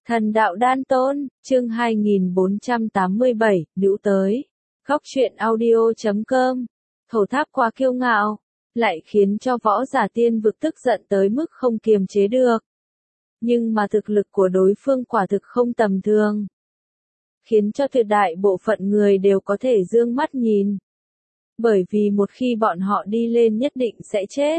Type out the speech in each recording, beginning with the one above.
Thần đạo đan tôn, chương 2487, nữ tới. Góc truyện audio.com. Thổ tháp quá kiêu ngạo, lại khiến cho võ giả tiên vực tức giận tới mức không kiềm chế được. Nhưng mà thực lực của đối phương quả thực không tầm thường, khiến cho tuyệt đại bộ phận người đều có thể dương mắt nhìn. Bởi vì một khi bọn họ đi lên nhất định sẽ chết.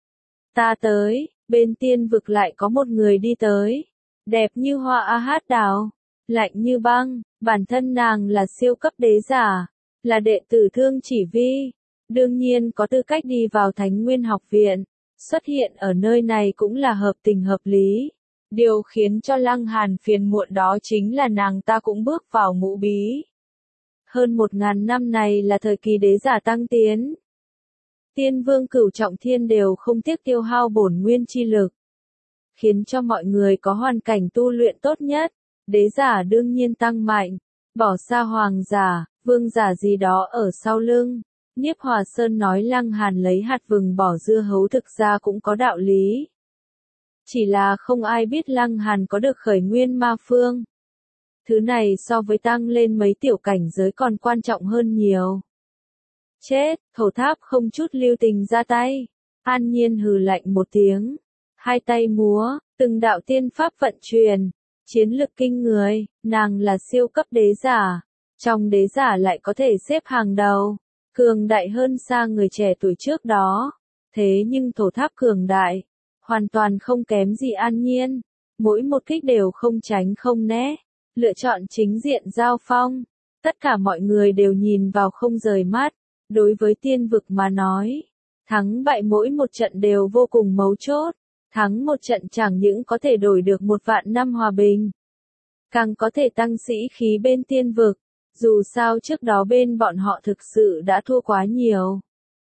Ta tới, bên tiên vực lại có một người đi tới. Đẹp như hoa hát đào, lạnh như băng, bản thân nàng là siêu cấp đế giả, là đệ tử Thương Chỉ Vi, đương nhiên có tư cách đi vào Thánh Nguyên học viện, xuất hiện ở nơi này cũng là hợp tình hợp lý. Điều khiến cho Lăng Hàn phiền muộn đó chính là nàng ta cũng bước vào ngũ bí. Hơn 1000 năm này là thời kỳ đế giả tăng tiến. Tiên vương cửu trọng thiên đều không tiếc tiêu hao bổn nguyên chi lực, khiến cho mọi người có hoàn cảnh tu luyện tốt nhất. Đế giả đương nhiên tăng mạnh, bỏ xa hoàng giả, vương giả gì đó ở sau lưng. Nhiếp Hòa Sơn nói Lăng Hàn lấy hạt vừng bỏ dưa hấu thực ra cũng có đạo lý. Chỉ là không ai biết Lăng Hàn có được khởi nguyên ma phương. Thứ này so với tăng lên mấy tiểu cảnh giới còn quan trọng hơn nhiều. Chết, Thổ Tháp không chút lưu tình ra tay. An Nhiên hừ lạnh một tiếng. Hai tay múa, từng đạo tiên pháp vận chuyển, chiến lực kinh người, nàng là siêu cấp đế giả, trong đế giả lại có thể xếp hàng đầu, cường đại hơn xa người trẻ tuổi trước đó. Thế nhưng Thổ Tháp cường đại, hoàn toàn không kém gì An Nhiên, mỗi một kích đều không tránh không né, lựa chọn chính diện giao phong, tất cả mọi người đều nhìn vào không rời mắt. Đối với tiên vực mà nói, thắng bại mỗi một trận đều vô cùng mấu chốt. Thắng một trận chẳng những có thể đổi được 1.000 năm hòa bình, càng có thể tăng sĩ khí bên tiên vực, dù sao trước đó bên bọn họ thực sự đã thua quá nhiều.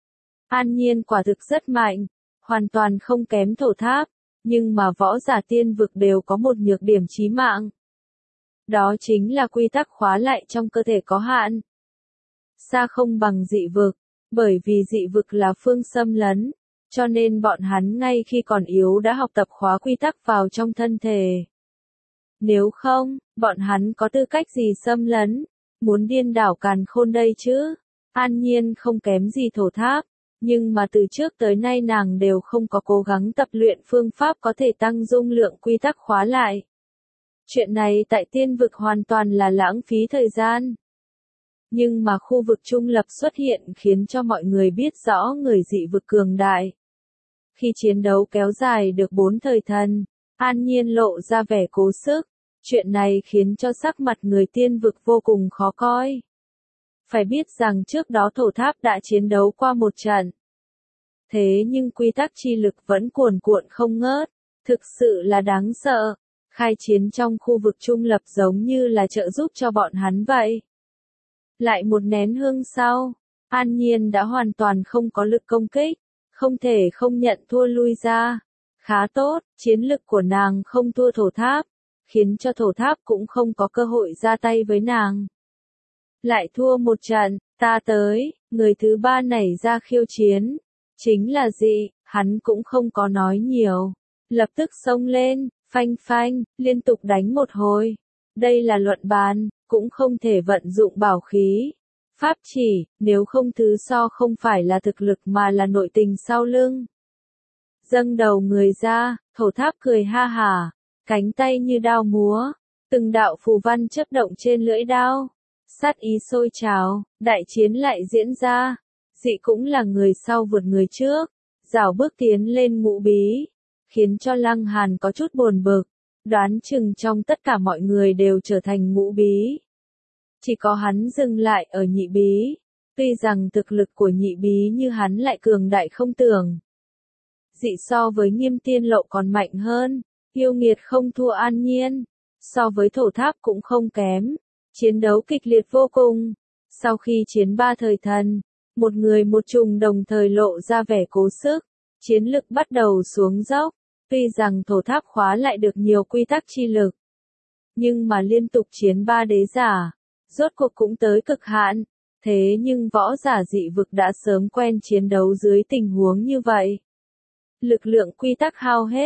An Nhiên quả thực rất mạnh, hoàn toàn không kém Thổ Tháp, nhưng mà võ giả tiên vực đều có một nhược điểm chí mạng. Đó chính là quy tắc khóa lại trong cơ thể có hạn. Xa không bằng dị vực, bởi vì dị vực là phương xâm lấn. Cho nên bọn hắn ngay khi còn yếu đã học tập khóa quy tắc vào trong thân thể. Nếu không, bọn hắn có tư cách gì xâm lấn, muốn điên đảo càn khôn đây chứ? An Nhiên không kém gì Thổ Tháp, nhưng mà từ trước tới nay nàng đều không có cố gắng tập luyện phương pháp có thể tăng dung lượng quy tắc khóa lại. Chuyện này tại tiên vực hoàn toàn là lãng phí thời gian. Nhưng mà khu vực trung lập xuất hiện khiến cho mọi người biết rõ người dị vực cường đại. Khi chiến đấu kéo dài được 4 thời thần, An Nhiên lộ ra vẻ cố sức, chuyện này khiến cho sắc mặt người tiên vực vô cùng khó coi. Phải biết rằng trước đó Thổ Tháp đã chiến đấu qua một trận. Thế nhưng quy tắc chi lực vẫn cuồn cuộn không ngớt, thực sự là đáng sợ. Khai chiến trong khu vực trung lập giống như là trợ giúp cho bọn hắn vậy. Lại một nén hương sau, An Nhiên đã hoàn toàn không có lực công kích. Không thể không nhận thua lui ra. Khá tốt, chiến lực của nàng không thua Thổ Tháp, khiến cho Thổ Tháp cũng không có cơ hội ra tay với nàng. Lại thua một trận, ta tới, người thứ ba nảy ra khiêu chiến. Chính là gì, hắn cũng không có nói nhiều. Lập tức xông lên, phanh phanh, liên tục đánh một hồi. Đây là luận bàn, cũng không thể vận dụng bảo khí. Pháp chỉ, nếu không thứ so không phải là thực lực mà là nội tình sau lưng. Dâng đầu người ra, Thổ Tháp cười ha hả, cánh tay như đao múa, từng đạo phù văn chớp động trên lưỡi đao. Sát ý sôi trào, đại chiến lại diễn ra. Dị cũng là người sau vượt người trước, rảo bước tiến lên ngũ bí, khiến cho Lăng Hàn có chút buồn bực, đoán chừng trong tất cả mọi người đều trở thành ngũ bí. Chỉ có hắn dừng lại ở nhị bí, tuy rằng thực lực của nhị bí như hắn lại cường đại không tưởng. Dị so với Nghiêm Tiên Lộ còn mạnh hơn, yêu nghiệt không thua An Nhiên, so với Thổ Tháp cũng không kém, chiến đấu kịch liệt vô cùng. Sau khi chiến 3 thời thần, một người một trùng đồng thời lộ ra vẻ cố sức, chiến lực bắt đầu xuống dốc, tuy rằng Thổ Tháp khóa lại được nhiều quy tắc chi lực, nhưng mà liên tục chiến 3 đế giả. Rốt cuộc cũng tới cực hạn, thế nhưng võ giả dị vực đã sớm quen chiến đấu dưới tình huống như vậy. Lực lượng quy tắc hao hết,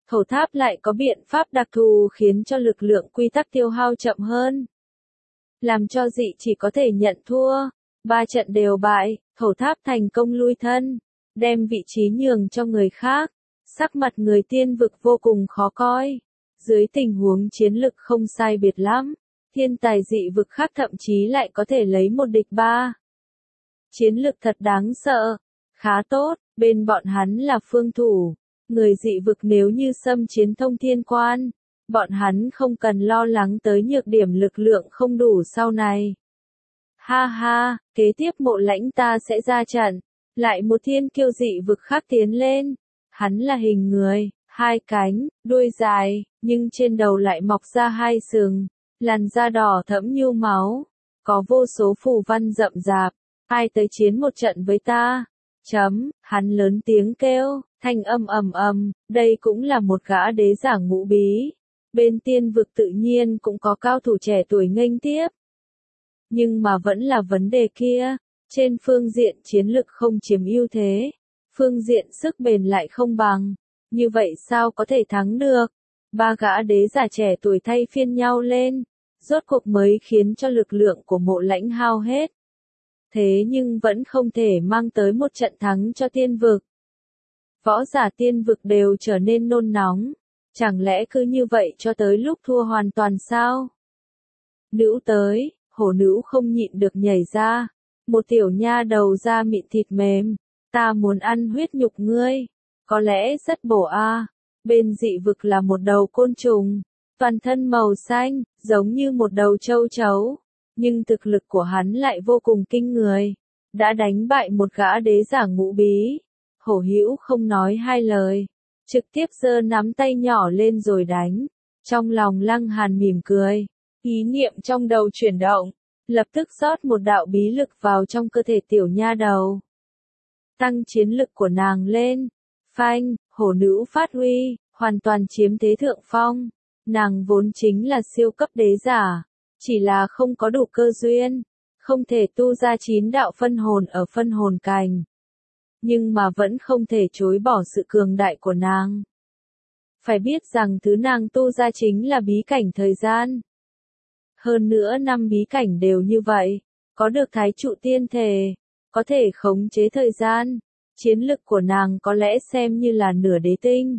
Thổ tháp lại có biện pháp đặc thù khiến cho lực lượng quy tắc tiêu hao chậm hơn, làm cho dị chỉ có thể nhận thua. 3 trận đều bại, thổ tháp thành công lui thân, đem vị trí nhường cho người khác. Sắc mặt người tiên vực vô cùng khó coi. Dưới tình huống chiến lực không sai biệt lắm, thiên tài dị vực khác thậm chí lại có thể lấy 1 địch 3. Chiến lực thật đáng sợ, khá tốt, bên bọn hắn là phương thủ. Người dị vực nếu như xâm chiến thông thiên quan, bọn hắn không cần lo lắng tới nhược điểm lực lượng không đủ sau này. Ha ha, kế tiếp Mộ Lãnh ta sẽ ra trận, lại một thiên kiêu dị vực khác tiến lên. Hắn là hình người, 2 cánh, đuôi dài, nhưng trên đầu lại mọc ra 2 sừng, làn da đỏ thẫm như máu, có vô số phù văn rậm rạp. Ai tới chiến một trận với ta? Hắn lớn tiếng kêu, thanh âm ầm ầm, đây cũng là một gã đế giả ngũ bí. Bên tiên vực tự nhiên cũng có cao thủ trẻ tuổi nghênh tiếp. Nhưng mà vẫn là vấn đề kia, trên phương diện chiến lực không chiếm ưu thế, phương diện sức bền lại không bằng, như vậy sao có thể thắng được? 3 gã đế giả trẻ tuổi thay phiên nhau lên, rốt cuộc mới khiến cho lực lượng của Mộ Lãnh hao hết. Thế nhưng vẫn không thể mang tới một trận thắng cho tiên vực. Võ giả tiên vực đều trở nên nôn nóng, chẳng lẽ cứ như vậy cho tới lúc thua hoàn toàn sao? Nữ tới, hổ nữ không nhịn được nhảy ra, một tiểu nha đầu da mịn thịt mềm, ta muốn ăn huyết nhục ngươi, có lẽ rất bổ a. Bên dị vực là một đầu côn trùng, toàn thân màu xanh, giống như một đầu châu chấu, nhưng thực lực của hắn lại vô cùng kinh người, đã đánh bại một gã đế giả ngũ bí. Hổ Hữu không nói 2 lời, trực tiếp giơ nắm tay nhỏ lên rồi đánh. Trong lòng Lăng Hàn mỉm cười, ý niệm trong đầu chuyển động, lập tức rót một đạo bí lực vào trong cơ thể tiểu nha đầu, tăng chiến lực của nàng lên. Phanh, hổ nữ phát huy, hoàn toàn chiếm thế thượng phong. Nàng vốn chính là siêu cấp đế giả, chỉ là không có đủ cơ duyên, không thể tu ra 9 đạo phân hồn ở phân hồn cành. Nhưng mà vẫn không thể chối bỏ sự cường đại của nàng. Phải biết rằng thứ nàng tu ra chính là bí cảnh thời gian. Hơn nữa 5 bí cảnh đều như vậy, có được thái trụ tiên thể, có thể khống chế thời gian. Chiến lực của nàng có lẽ xem như là nửa đế tinh.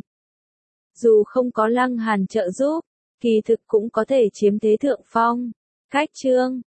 Dù không có Lăng Hàn trợ giúp, kỳ thực cũng có thể chiếm thế thượng phong. Khách chương